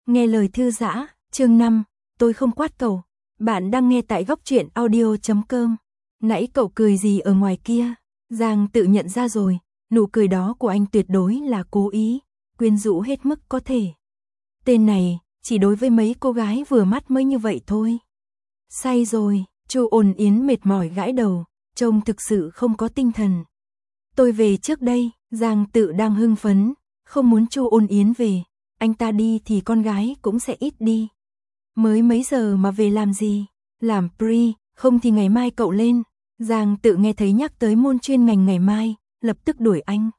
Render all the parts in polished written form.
Nghe lời thư giã, chương 5, tôi không quát cậu. Bạn đang nghe tại góc truyện audio.com. Nãy cậu cười gì ở ngoài kia? Giang tự nhận ra rồi, nụ cười đó của anh tuyệt đối là cố ý, quyến rũ hết mức có thể. Tên này, chỉ đối với mấy cô gái vừa mắt mới như vậy thôi. Say rồi, Chu Ôn Yến mệt mỏi gãi đầu, trông thực sự không có tinh thần. Tôi về trước đây, Giang tự đang hưng phấn, không muốn Chu Ôn Yến về. Anh ta đi thì con gái cũng sẽ ít đi. Mới mấy giờ mà về làm gì? Làm pre, không thì ngày mai cậu lên. Giang tự nghe thấy nhắc tới môn chuyên ngành ngày mai, lập tức đuổi anh.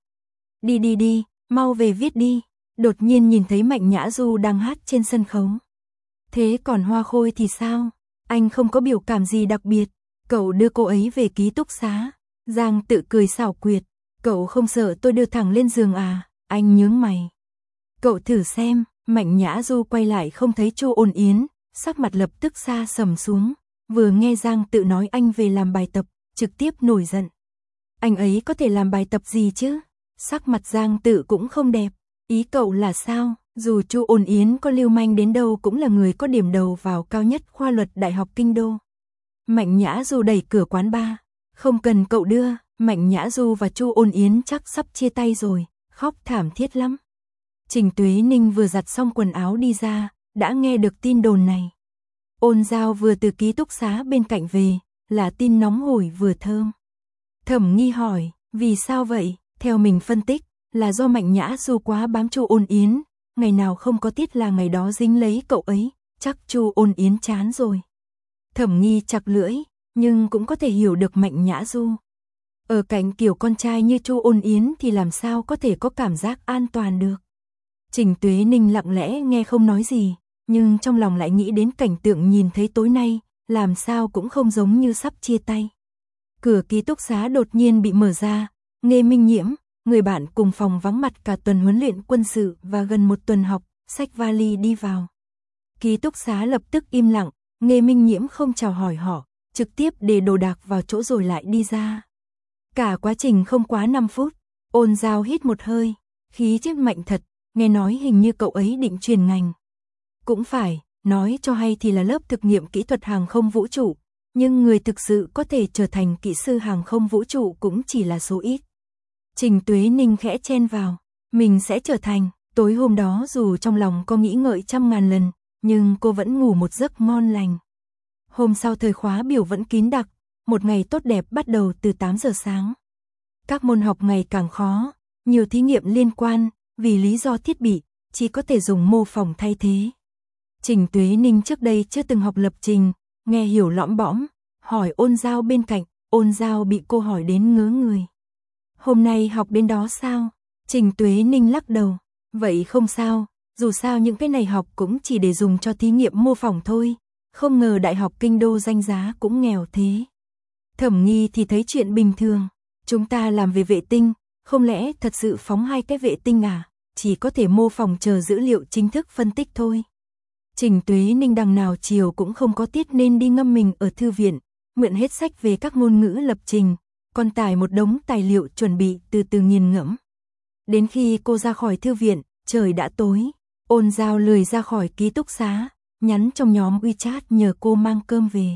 Đi, mau về viết đi. Đột nhiên nhìn thấy Mạnh Nhã Du đang hát trên sân khấu. Thế còn Hoa Khôi thì sao? Anh không có biểu cảm gì đặc biệt. Cậu đưa cô ấy về ký túc xá. Giang tự cười xảo quyệt. Cậu không sợ tôi đưa thẳng lên giường à? Anh nhướng mày. Cậu thử xem. Mạnh Nhã Du quay lại không thấy Chu Ôn Yến, sắc mặt lập tức xa sầm xuống. Vừa nghe Giang tự nói anh về làm bài tập, trực tiếp nổi giận. Anh ấy có thể làm bài tập gì chứ? Sắc mặt Giang tự cũng không đẹp. Ý cậu là sao? Dù Chu Ôn Yến có lưu manh đến đâu cũng là người có điểm đầu vào cao nhất khoa luật Đại học Kinh Đô. Mạnh Nhã Du đẩy cửa quán bar. Không cần cậu đưa. Mạnh Nhã Du và Chu Ôn Yến chắc sắp chia tay rồi, khóc thảm thiết lắm. Trình Tuế Ninh vừa giặt xong quần áo đi ra, đã nghe được tin đồn này. Ôn Giao vừa từ ký túc xá bên cạnh về, là tin nóng hổi vừa thơm. Thẩm Nghi hỏi, vì sao vậy? Theo mình phân tích, là do Mạnh Nhã Du quá bám Chu Ôn Yến, ngày nào không có tiết là ngày đó dính lấy cậu ấy, chắc Chu Ôn Yến chán rồi. Thẩm Nghi chặt lưỡi, nhưng cũng có thể hiểu được Mạnh Nhã Du. Ở cạnh kiểu con trai như Chu Ôn Yến thì làm sao có thể có cảm giác an toàn được. Trình Tuế Ninh lặng lẽ nghe không nói gì, nhưng trong lòng lại nghĩ đến cảnh tượng nhìn thấy tối nay, làm sao cũng không giống như sắp chia tay. Cửa ký túc xá đột nhiên bị mở ra, Nghê Minh Nhiễm, người bạn cùng phòng vắng mặt cả tuần huấn luyện quân sự và gần một tuần học, xách vali đi vào. Ký túc xá lập tức im lặng, Nghê Minh Nhiễm không chào hỏi họ, trực tiếp để đồ đạc vào chỗ rồi lại đi ra. Cả quá trình không quá 5 phút, Ôn Giao hít một hơi, khí chất mạnh thật. Nghe nói hình như cậu ấy định chuyển ngành. Cũng phải, nói cho hay thì là lớp thực nghiệm kỹ thuật hàng không vũ trụ, nhưng người thực sự có thể trở thành kỹ sư hàng không vũ trụ cũng chỉ là số ít. Trình Tuế Ninh khẽ chen vào, mình sẽ trở thành. Tối hôm đó dù trong lòng có nghĩ ngợi trăm ngàn lần, nhưng cô vẫn ngủ một giấc ngon lành. Hôm sau thời khóa biểu vẫn kín đặc, một ngày tốt đẹp bắt đầu từ 8 giờ sáng. Các môn học ngày càng khó, nhiều thí nghiệm liên quan. Vì lý do thiết bị, chỉ có thể dùng mô phỏng thay thế. Trình Tuế Ninh trước đây chưa từng học lập trình, nghe hiểu lõm bõm, hỏi Ôn Giao bên cạnh, Ôn Giao bị cô hỏi đến ngớ người. Hôm nay học đến đó sao? Trình Tuế Ninh lắc đầu, vậy không sao, dù sao những cái này học cũng chỉ để dùng cho thí nghiệm mô phỏng thôi, không ngờ Đại học Kinh Đô danh giá cũng nghèo thế. Thẩm Nghi thì thấy chuyện bình thường, chúng ta làm về vệ tinh, không lẽ thật sự phóng 2 cái vệ tinh à? Chỉ có thể mô phỏng chờ dữ liệu chính thức phân tích thôi. Trình Tuế Ninh đằng nào chiều cũng không có tiết nên đi ngâm mình ở thư viện, mượn hết sách về các ngôn ngữ lập trình, còn tải một đống tài liệu chuẩn bị từ từ nghiền ngẫm. Đến khi cô ra khỏi thư viện, trời đã tối, Ôn Giao lười ra khỏi ký túc xá, nhắn trong nhóm WeChat nhờ cô mang cơm về.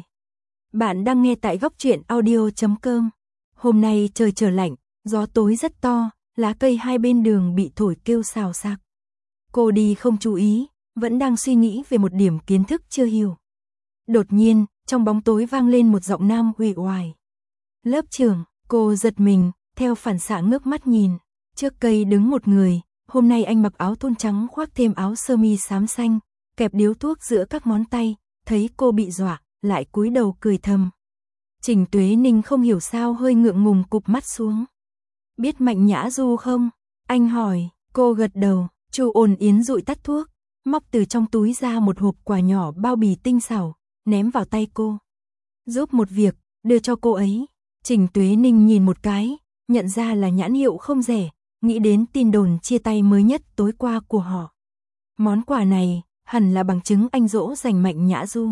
Bạn đang nghe tại góc truyện audio.com. Hôm nay trời trở lạnh, gió tối rất to. Lá cây hai bên đường bị thổi kêu xào xạc. Cô đi không chú ý, vẫn đang suy nghĩ về một điểm kiến thức chưa hiểu. Đột nhiên, trong bóng tối vang lên một giọng nam uể oải. Lớp trưởng, cô giật mình, theo phản xạ ngước mắt nhìn. Trước cây đứng một người, hôm nay anh mặc áo thun trắng khoác thêm áo sơ mi xám xanh, kẹp điếu thuốc giữa các ngón tay, thấy cô bị dọa, lại cúi đầu cười thầm. Trình Tuế Ninh không hiểu sao hơi ngượng ngùng cụp mắt xuống. Biết Mạnh Nhã Du không? Anh hỏi, cô gật đầu. Chu Ôn Yến dụi tắt thuốc, móc từ trong túi ra một hộp quà nhỏ bao bì tinh xảo, ném vào tay cô. Giúp một việc, đưa cho cô ấy. Trình Tuế Ninh nhìn một cái, nhận ra là nhãn hiệu không rẻ, nghĩ đến tin đồn chia tay mới nhất tối qua của họ. Món quà này, hẳn là bằng chứng anh dỗ dành Mạnh Nhã Du.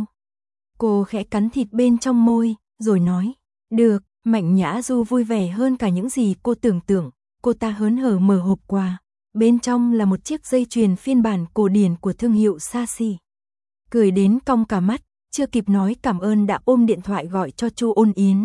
Cô khẽ cắn thịt bên trong môi, rồi nói, được. Mạnh Nhã Du vui vẻ hơn cả những gì cô tưởng tượng, cô ta hớn hở mở hộp quà, bên trong là một chiếc dây chuyền phiên bản cổ điển của thương hiệu xa xỉ. Cười đến cong cả mắt, chưa kịp nói cảm ơn đã ôm điện thoại gọi cho Chu Ôn Yến.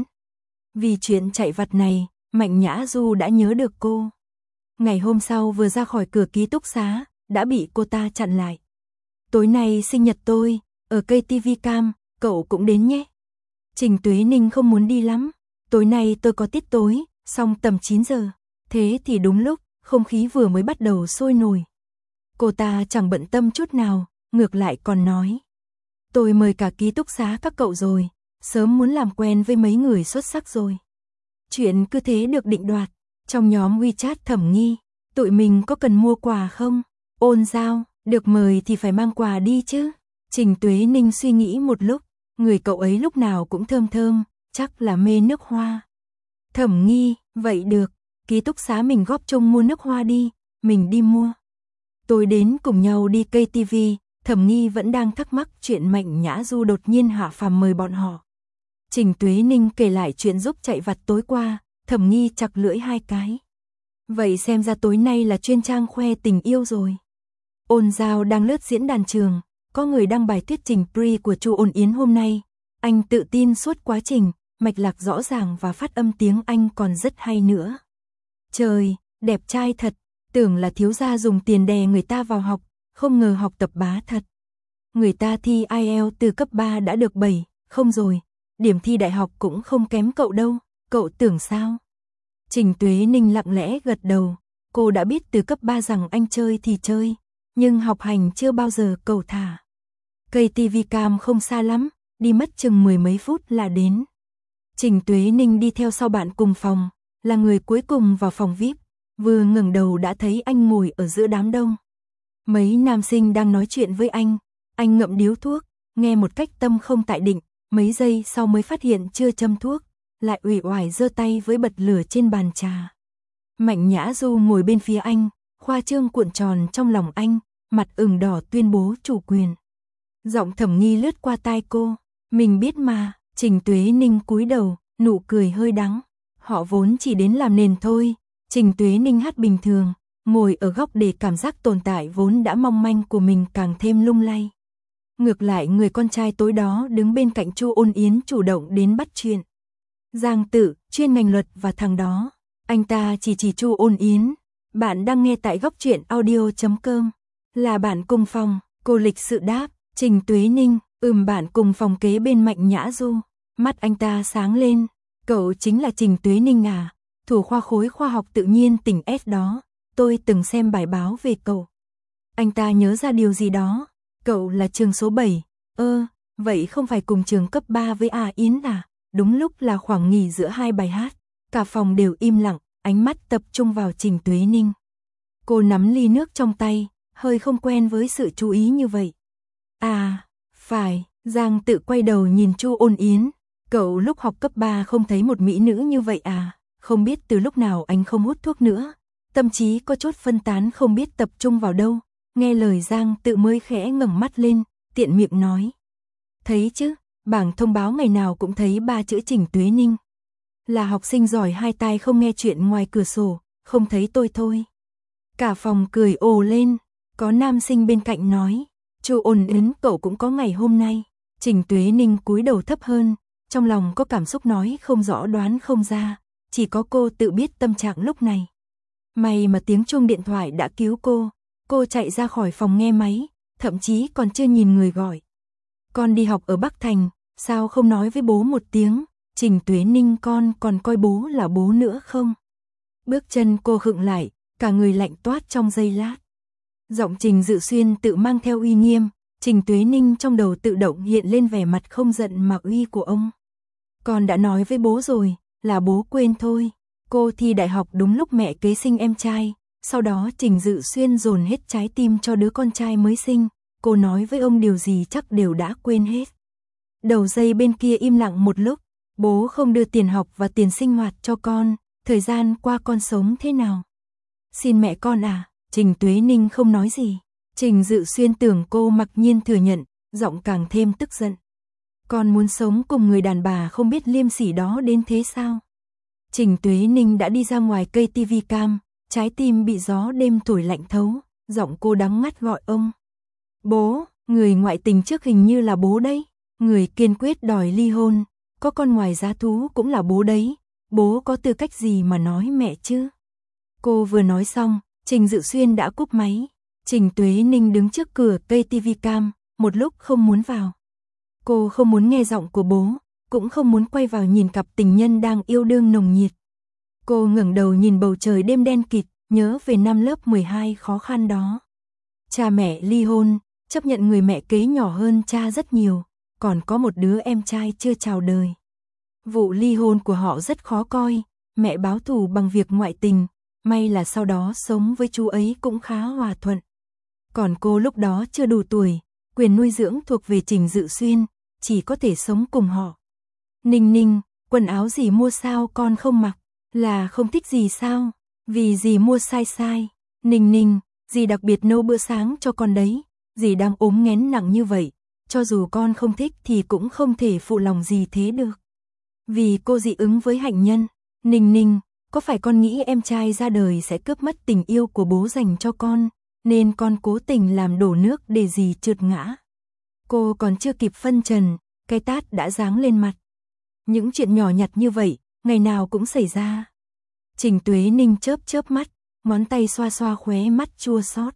Vì chuyện chạy vặt này, Mạnh Nhã Du đã nhớ được cô. Ngày hôm sau vừa ra khỏi cửa ký túc xá, đã bị cô ta chặn lại. Tối nay sinh nhật tôi, ở cây TV Cam, cậu cũng đến nhé. Trình Tuế Ninh không muốn đi lắm. Tối nay tôi có tiết tối, xong tầm 9 giờ. Thế thì đúng lúc, không khí vừa mới bắt đầu sôi nổi. Cô ta chẳng bận tâm chút nào, ngược lại còn nói. Tôi mời cả ký túc xá các cậu rồi, sớm muốn làm quen với mấy người xuất sắc rồi. Chuyện cứ thế được định đoạt. Trong nhóm WeChat Thẩm Nghi, tụi mình có cần mua quà không? Ôn Giao, được mời thì phải mang quà đi chứ. Trình Tuế Ninh suy nghĩ một lúc, người cậu ấy lúc nào cũng thơm thơm, chắc là mê nước hoa. Thẩm Nghi, vậy được, ký túc xá mình góp chung mua nước hoa đi, mình đi mua. Tôi đến cùng nhau đi cây TV, Thẩm Nghi vẫn đang thắc mắc chuyện Mạnh Nhã Du đột nhiên hạ phàm mời bọn họ. Trình Tuế Ninh kể lại chuyện giúp chạy vặt tối qua, Thẩm Nghi chặt lưỡi hai cái. Vậy xem ra tối nay là chuyên trang khoe tình yêu rồi. Ôn Giao đang lướt diễn đàn trường, có người đăng bài thuyết trình pre của Chu Ôn Yến hôm nay. Anh tự tin suốt quá trình, mạch lạc rõ ràng và phát âm tiếng Anh còn rất hay nữa. Trời, đẹp trai thật, tưởng là thiếu gia dùng tiền đè người ta vào học, không ngờ học tập bá thật. Người ta thi IELTS từ cấp 3 đã được 7, không rồi, điểm thi đại học cũng không kém cậu đâu, cậu tưởng sao? Trình Tuế Ninh lặng lẽ gật đầu, cô đã biết từ cấp 3 rằng anh chơi thì chơi, nhưng học hành chưa bao giờ cầu thả. Cây TV Cam không xa lắm, đi mất chừng 10 mấy phút là đến. Trình Tuế Ninh đi theo sau bạn cùng phòng, là người cuối cùng vào phòng VIP, vừa ngẩng đầu đã thấy anh ngồi ở giữa đám đông. Mấy nam sinh đang nói chuyện với anh ngậm điếu thuốc, nghe một cách tâm không tại định, mấy giây sau mới phát hiện chưa châm thuốc, lại uể oải giơ tay với bật lửa trên bàn trà. Mạnh Nhã Du ngồi bên phía anh, khoa trương cuộn tròn trong lòng anh, mặt ửng đỏ tuyên bố chủ quyền. Giọng Thẩm Nghi lướt qua tai cô, mình biết mà. Trình Tuế Ninh cúi đầu, nụ cười hơi đắng. Họ vốn chỉ đến làm nền thôi. Trình Tuế Ninh hát bình thường, ngồi ở góc để cảm giác tồn tại vốn đã mong manh của mình càng thêm lung lay. Ngược lại người con trai tối đó đứng bên cạnh Chu Ôn Yến chủ động đến bắt chuyện. Giang Tự, chuyên ngành luật và thằng đó. Anh ta chỉ Chu Ôn Yến. Bạn đang nghe tại góc truyện audio.com. Là bạn cùng phòng, cô lịch sự đáp. Trình Tuế Ninh, bạn cùng phòng kế bên Mạnh Nhã Du. Mắt anh ta sáng lên. Cậu chính là Trình Tuế Ninh à? Thủ khoa khối khoa học tự nhiên tỉnh S đó. Tôi từng xem bài báo về cậu. Anh ta nhớ ra điều gì đó. Cậu là trường số 7. Vậy không phải cùng trường cấp 3 với Yến à? Đúng lúc là khoảng nghỉ giữa hai bài hát. Cả phòng đều im lặng, ánh mắt tập trung vào Trình Tuế Ninh. Cô nắm ly nước trong tay, hơi không quen với sự chú ý như vậy. À, phải, Giang Tự quay đầu nhìn Chu Ôn Yến. Cậu lúc học cấp 3 không thấy một mỹ nữ như vậy à? Không biết từ lúc nào anh không hút thuốc nữa. Tâm trí có chút phân tán không biết tập trung vào đâu. Nghe lời Giang Tự mới khẽ ngẩng mắt lên, tiện miệng nói. Thấy chứ, bảng thông báo ngày nào cũng thấy 3 chữ Trình Tuế Ninh. Là học sinh giỏi hai tai không nghe chuyện ngoài cửa sổ, không thấy tôi thôi. Cả phòng cười ồ lên, có nam sinh bên cạnh nói. Chu Ôn Yến cậu cũng có ngày hôm nay. Trình Tuế Ninh cúi đầu thấp hơn, trong lòng có cảm xúc nói không rõ đoán không ra, chỉ có cô tự biết tâm trạng lúc này. May mà tiếng chuông điện thoại đã cứu cô chạy ra khỏi phòng nghe máy, thậm chí còn chưa nhìn người gọi. Con đi học ở Bắc Thành, sao không nói với bố một tiếng, Trình Tuế Ninh con còn coi bố là bố nữa không? Bước chân cô khựng lại, cả người lạnh toát trong giây lát. Giọng Trình Dự Xuyên tự mang theo uy nghiêm, Trình Tuế Ninh trong đầu tự động hiện lên vẻ mặt không giận mà uy của ông. Con đã nói với bố rồi, là bố quên thôi. Cô thi đại học đúng lúc mẹ kế sinh em trai, sau đó Trình Dự Xuyên dồn hết trái tim cho đứa con trai mới sinh, cô nói với ông điều gì chắc đều đã quên hết. Đầu dây bên kia im lặng một lúc, bố không đưa tiền học và tiền sinh hoạt cho con, thời gian qua con sống thế nào? Xin mẹ con à? Trình Tuế Ninh không nói gì. Trình Dự Xuyên tưởng cô mặc nhiên thừa nhận, giọng càng thêm tức giận. Con muốn sống cùng người đàn bà không biết liêm sỉ đó đến thế sao? Trình Tuế Ninh đã đi ra ngoài cây TV Cam, trái tim bị gió đêm thổi lạnh thấu, giọng cô đắng ngắt gọi ông. Bố, người ngoại tình trước hình như là bố đấy, người kiên quyết đòi ly hôn, có con ngoài giá thú cũng là bố đấy, bố có tư cách gì mà nói mẹ chứ? Cô vừa nói xong, Trình Dự Xuyên đã cúp máy. Trình Tuế Ninh đứng trước cửa cây TV cam, một lúc không muốn vào. Cô không muốn nghe giọng của bố, cũng không muốn quay vào nhìn cặp tình nhân đang yêu đương nồng nhiệt. Cô ngẩng đầu nhìn bầu trời đêm đen kịt, nhớ về năm lớp 12 khó khăn đó. Cha mẹ ly hôn, chấp nhận người mẹ kế nhỏ hơn cha rất nhiều, còn có một đứa em trai chưa chào đời. Vụ ly hôn của họ rất khó coi, mẹ báo thù bằng việc ngoại tình, may là sau đó sống với chú ấy cũng khá hòa thuận. Còn cô lúc đó chưa đủ tuổi, quyền nuôi dưỡng thuộc về Trình Dự Xuyên, chỉ có thể sống cùng họ. Ninh Ninh, quần áo gì mua sao con không mặc, là không thích gì sao, vì dì mua sai sai. Ninh Ninh, dì đặc biệt nấu bữa sáng cho con đấy, dì đang ốm nghén nặng như vậy, cho dù con không thích thì cũng không thể phụ lòng dì thế được. Vì cô dị ứng với hạnh nhân. Ninh Ninh, có phải con nghĩ em trai ra đời sẽ cướp mất tình yêu của bố dành cho con, nên con cố tình làm đổ nước để dì trượt ngã? Cô còn chưa kịp phân trần, cái tát đã giáng lên mặt. Những chuyện nhỏ nhặt như vậy, ngày nào cũng xảy ra. Trình Tuế Ninh chớp chớp mắt, ngón tay xoa xoa khóe mắt chua xót.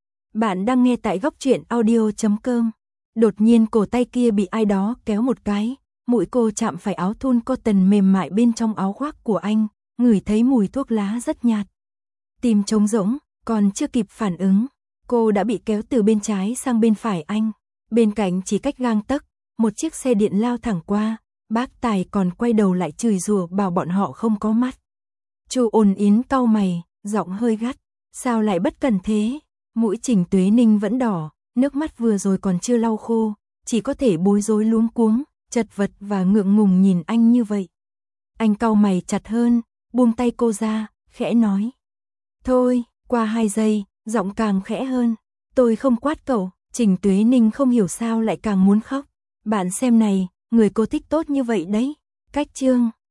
Bạn đang nghe tại Góc Truyện Audio.com. Đột nhiên cổ tay kia bị ai đó kéo một cái, mũi cô chạm phải áo thun cotton mềm mại bên trong áo khoác của anh, ngửi thấy mùi thuốc lá rất nhạt. Tim trống rỗng, còn chưa kịp phản ứng, cô đã bị kéo từ bên trái sang bên phải anh. Bên cạnh chỉ cách gang tấc, một chiếc xe điện lao thẳng qua, bác tài còn quay đầu lại chửi rủa bảo bọn họ không có mắt. Chu Ôn Yến cau mày, giọng hơi gắt, sao lại bất cần thế? Mũi Trình Tuế Ninh vẫn đỏ, nước mắt vừa rồi còn chưa lau khô, chỉ có thể bối rối luống cuống, chật vật và ngượng ngùng nhìn anh như vậy. Anh cau mày chặt hơn, buông tay cô ra, khẽ nói. Thôi, qua 2 giây, giọng càng khẽ hơn. Tôi không quát cậu. Trình Tuế Ninh không hiểu sao lại càng muốn khóc. Bạn xem này, người cô thích tốt như vậy đấy. Cách chương